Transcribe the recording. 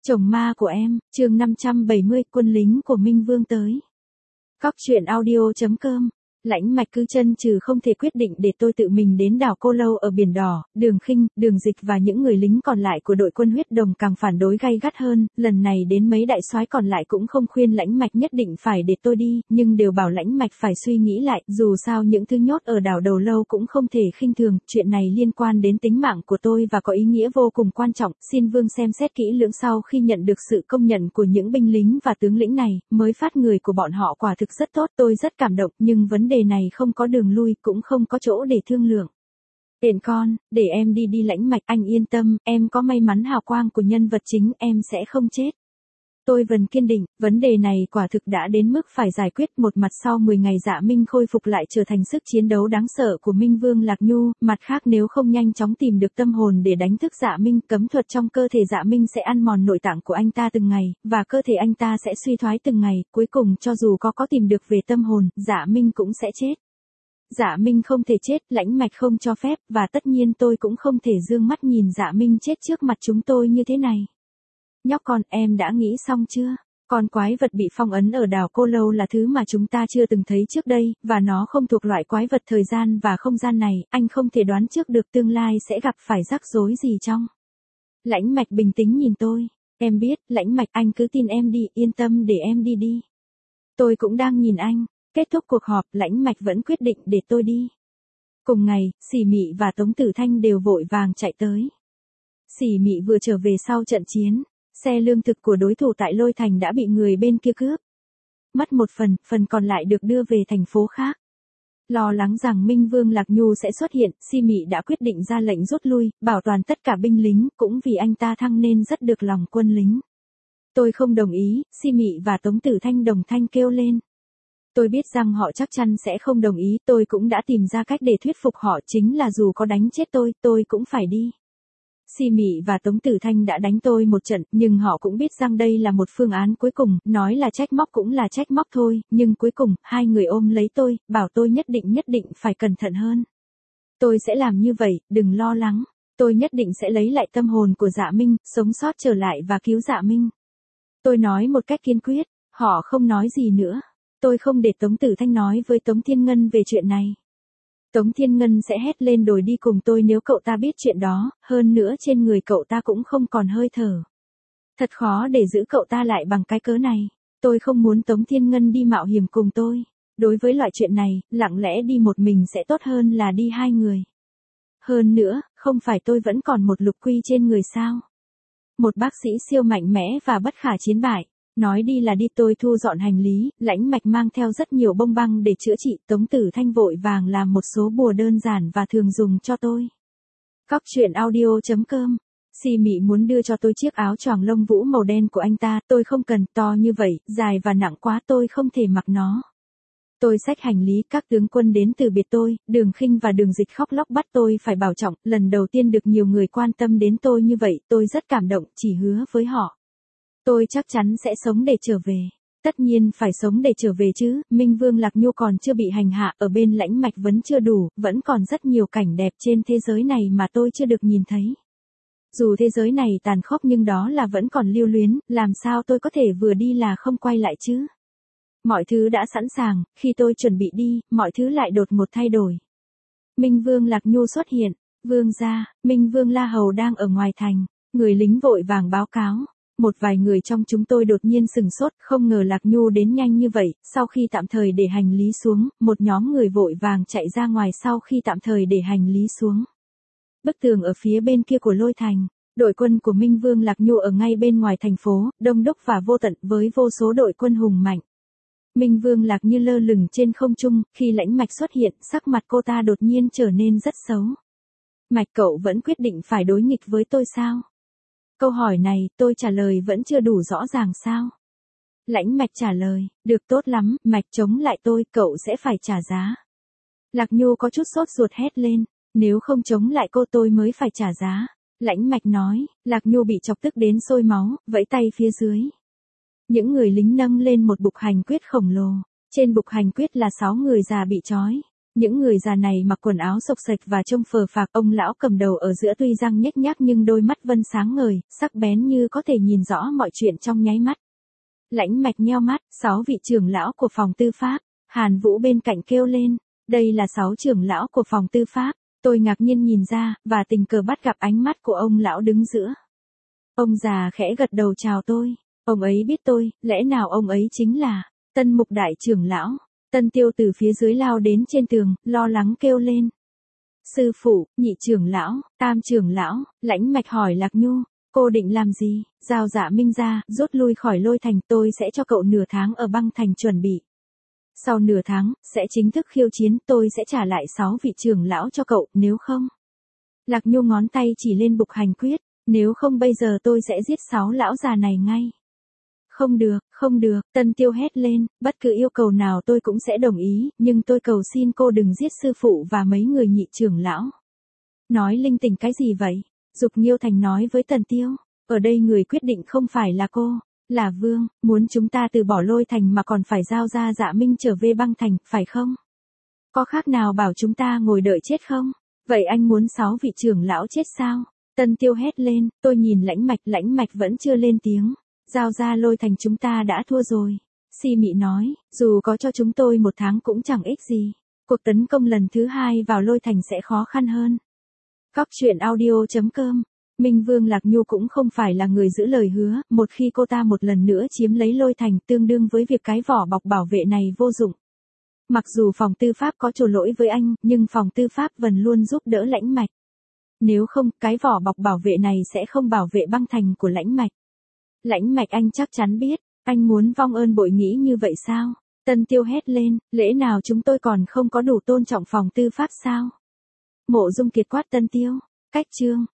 Chồng ma của em, chương 570, quân lính của Minh Vương tới. Cóc truyện audio.com. Lãnh Mạch cứ chân trừ không thể quyết định để tôi tự mình đến đảo Cô Lâu ở Biển Đỏ, Đường Khinh, Đường Dịch và những người lính còn lại của đội quân huyết đồng càng phản đối gay gắt hơn, lần này đến mấy đại soái còn lại cũng không khuyên Lãnh Mạch nhất định phải để tôi đi, nhưng đều bảo Lãnh Mạch phải suy nghĩ lại, dù sao những thứ nhốt ở đảo Đầu Lâu cũng không thể khinh thường, chuyện này liên quan đến tính mạng của tôi và có ý nghĩa vô cùng quan trọng, xin Vương xem xét kỹ lưỡng. Sau khi nhận được sự công nhận của những binh lính và tướng lĩnh này, mới phát người của bọn họ quả thực rất tốt, tôi rất cảm động, nhưng vấn đề này không có đường lui, cũng không có chỗ để thương lượng. Tiện con, để em đi Lãnh Mạch, anh yên tâm, em có may mắn hào quang của nhân vật chính, em sẽ không chết. Tôi vẫn kiên định, vấn đề này quả thực đã đến mức phải giải quyết. Một mặt sau 10 ngày Dạ Minh khôi phục lại trở thành sức chiến đấu đáng sợ của Minh Vương Lạc Nhu, mặt khác nếu không nhanh chóng tìm được tâm hồn để đánh thức Dạ Minh, cấm thuật trong cơ thể Dạ Minh sẽ ăn mòn nội tạng của anh ta từng ngày, và cơ thể anh ta sẽ suy thoái từng ngày, cuối cùng cho dù có tìm được về tâm hồn, Dạ Minh cũng sẽ chết. Dạ Minh không thể chết, Lãnh Mạch không cho phép, và tất nhiên tôi cũng không thể dương mắt nhìn Dạ Minh chết trước mặt chúng tôi như thế này. Nhóc con, em đã nghĩ xong chưa? Con quái vật bị phong ấn ở đảo Cô Lâu là thứ mà chúng ta chưa từng thấy trước đây, và nó không thuộc loại quái vật thời gian và không gian này, anh không thể đoán trước được tương lai sẽ gặp phải rắc rối gì trong. Lãnh Mạch bình tĩnh nhìn tôi. Em biết, Lãnh Mạch, anh cứ tin em đi, yên tâm để em đi. Tôi cũng đang nhìn anh. Kết thúc cuộc họp, Lãnh Mạch vẫn quyết định để tôi đi. Cùng ngày, Xỉ Mị và Tống Tử Thanh đều vội vàng chạy tới. Xỉ Mị vừa trở về sau trận chiến, xe lương thực của đối thủ tại Lôi Thành đã bị người bên kia cướp. Mất một phần còn lại được đưa về thành phố khác. Lo lắng rằng Minh Vương Lạc Nhu sẽ xuất hiện, Xỉ Mị đã quyết định ra lệnh rút lui, bảo toàn tất cả binh lính, cũng vì anh ta thăng nên rất được lòng quân lính. Tôi không đồng ý, Xỉ Mị và Tống Tử Thanh đồng thanh kêu lên. Tôi biết rằng họ chắc chắn sẽ không đồng ý, tôi cũng đã tìm ra cách để thuyết phục họ, chính là dù có đánh chết tôi cũng phải đi. Xỉ Mị và Tống Tử Thanh đã đánh tôi một trận, nhưng họ cũng biết rằng đây là một phương án cuối cùng, nói là trách móc cũng là trách móc thôi, nhưng cuối cùng, hai người ôm lấy tôi, bảo tôi nhất định phải cẩn thận hơn. Tôi sẽ làm như vậy, đừng lo lắng, tôi nhất định sẽ lấy lại tâm hồn của Dạ Minh, sống sót trở lại và cứu Dạ Minh. Tôi nói một cách kiên quyết, họ không nói gì nữa. Tôi không để Tống Tử Thanh nói với Tống Thiên Ngân về chuyện này. Tống Thiên Ngân sẽ hét lên đồi đi cùng tôi nếu cậu ta biết chuyện đó, hơn nữa trên người cậu ta cũng không còn hơi thở. Thật khó để giữ cậu ta lại bằng cái cớ này. Tôi không muốn Tống Thiên Ngân đi mạo hiểm cùng tôi. Đối với loại chuyện này, lặng lẽ đi một mình sẽ tốt hơn là đi hai người. Hơn nữa, không phải tôi vẫn còn một lục quy trên người sao? Một bác sĩ siêu mạnh mẽ và bất khả chiến bại. Nói đi là đi, tôi thu dọn hành lý, Lãnh Mạch mang theo rất nhiều bông băng để chữa trị, Tống Tử Thanh vội vàng làm một số bùa đơn giản và thường dùng cho tôi. Cóc truyện audio.com. Xỉ Mị muốn đưa cho tôi chiếc áo choàng lông vũ màu đen của anh ta, tôi không cần, to như vậy, dài và nặng quá tôi không thể mặc nó. Tôi xách hành lý, các tướng quân đến từ biệt tôi, Đường Khinh và Đường Dịch khóc lóc bắt tôi phải bảo trọng, lần đầu tiên được nhiều người quan tâm đến tôi như vậy, tôi rất cảm động, chỉ hứa với họ. Tôi chắc chắn sẽ sống để trở về. Tất nhiên phải sống để trở về chứ, Minh Vương Lạc Nhu còn chưa bị hành hạ, ở bên Lãnh Mạch vẫn chưa đủ, vẫn còn rất nhiều cảnh đẹp trên thế giới này mà tôi chưa được nhìn thấy. Dù thế giới này tàn khốc nhưng đó là vẫn còn lưu luyến, làm sao tôi có thể vừa đi là không quay lại chứ? Mọi thứ đã sẵn sàng, khi tôi chuẩn bị đi, mọi thứ lại đột ngột thay đổi. Minh Vương Lạc Nhu xuất hiện, Vương gia, Minh Vương La Hầu đang ở ngoài thành, người lính vội vàng báo cáo. Một vài người trong chúng tôi đột nhiên sừng sốt, không ngờ Lạc Nhu đến nhanh như vậy, sau khi tạm thời để hành lý xuống, một nhóm người vội vàng chạy ra ngoài sau khi tạm thời để hành lý xuống. Bức tường ở phía bên kia của Lôi Thành, đội quân của Minh Vương Lạc Nhu ở ngay bên ngoài thành phố, đông đúc và vô tận với vô số đội quân hùng mạnh. Minh Vương Lạc Như lơ lửng trên không trung, khi Lãnh Mạch xuất hiện, sắc mặt cô ta đột nhiên trở nên rất xấu. Mạch, cậu vẫn quyết định phải đối nghịch với tôi sao? Câu hỏi này, tôi trả lời vẫn chưa đủ rõ ràng sao? Lãnh Mạch trả lời, được, tốt lắm, Mạch chống lại tôi, cậu sẽ phải trả giá. Lạc Nhu có chút sốt ruột hét lên, nếu không chống lại cô tôi mới phải trả giá. Lãnh Mạch nói, Lạc Nhu bị chọc tức đến sôi máu, vẫy tay phía dưới. Những người lính nâng lên một bục hành quyết khổng lồ, trên bục hành quyết là 6 người già bị trói. Những người già này mặc quần áo xộc xệch và trông phờ phạc, ông lão cầm đầu ở giữa tuy răng nhếch nhác nhưng đôi mắt Vân sáng ngời, sắc bén như có thể nhìn rõ mọi chuyện trong nháy mắt. Lãnh Mạch nheo mắt, 6 vị trưởng lão của phòng tư pháp. Hàn Vũ bên cạnh kêu lên, đây là 6 trưởng lão của phòng tư pháp. Tôi ngạc nhiên nhìn ra, và tình cờ bắt gặp ánh mắt của ông lão đứng giữa. Ông già khẽ gật đầu chào tôi. Ông ấy biết tôi, lẽ nào ông ấy chính là Tân Mục đại trưởng lão. Tân Tiêu từ phía dưới lao đến trên tường, lo lắng kêu lên. Sư phụ, nhị trưởng lão, tam trưởng lão. Lãnh Mạch hỏi Lạc Nhu, cô định làm gì? Giao Dạ Minh ra, rút lui khỏi Lôi Thành, tôi sẽ cho cậu nửa tháng ở Băng Thành chuẩn bị. Sau nửa tháng, sẽ chính thức khiêu chiến, tôi sẽ trả lại 6 vị trưởng lão cho cậu, nếu không. Lạc Nhu ngón tay chỉ lên bục hành quyết, nếu không bây giờ tôi sẽ giết 6 lão già này ngay. Không được, không được, Tân Tiêu hét lên, bất cứ yêu cầu nào tôi cũng sẽ đồng ý, nhưng tôi cầu xin cô đừng giết sư phụ và mấy người nhị trưởng lão. Nói linh tinh cái gì vậy? Dục Nghiêu Thành nói với Tần Tiêu, ở đây người quyết định không phải là cô, là Vương, muốn chúng ta từ bỏ Lôi Thành mà còn phải giao ra Dạ Minh trở về Băng Thành, phải không? Có khác nào bảo chúng ta ngồi đợi chết không? Vậy anh muốn 6 vị trưởng lão chết sao? Tân Tiêu hét lên, tôi nhìn Lãnh Mạch vẫn chưa lên tiếng. Giao ra Lôi Thành chúng ta đã thua rồi. Si Mị nói, dù có cho chúng tôi 1 tháng cũng chẳng ích gì. Cuộc tấn công lần thứ 2 vào Lôi Thành sẽ khó khăn hơn. Cóc truyện audio.com. Minh Vương Lạc Nhu cũng không phải là người giữ lời hứa, một khi cô ta một lần nữa chiếm lấy Lôi Thành tương đương với việc cái vỏ bọc bảo vệ này vô dụng. Mặc dù phòng tư pháp có trổ lỗi với anh, nhưng phòng tư pháp vẫn luôn giúp đỡ Lãnh Mạch. Nếu không, cái vỏ bọc bảo vệ này sẽ không bảo vệ Băng Thành của Lãnh Mạch. Lãnh Mạch anh chắc chắn biết, anh muốn vong ơn bội nghĩ như vậy sao? Tân Tiêu hét lên, lẽ nào chúng tôi còn không có đủ tôn trọng phòng tư pháp sao? Mộ Dung Kiệt quát Tân Tiêu, cách chương.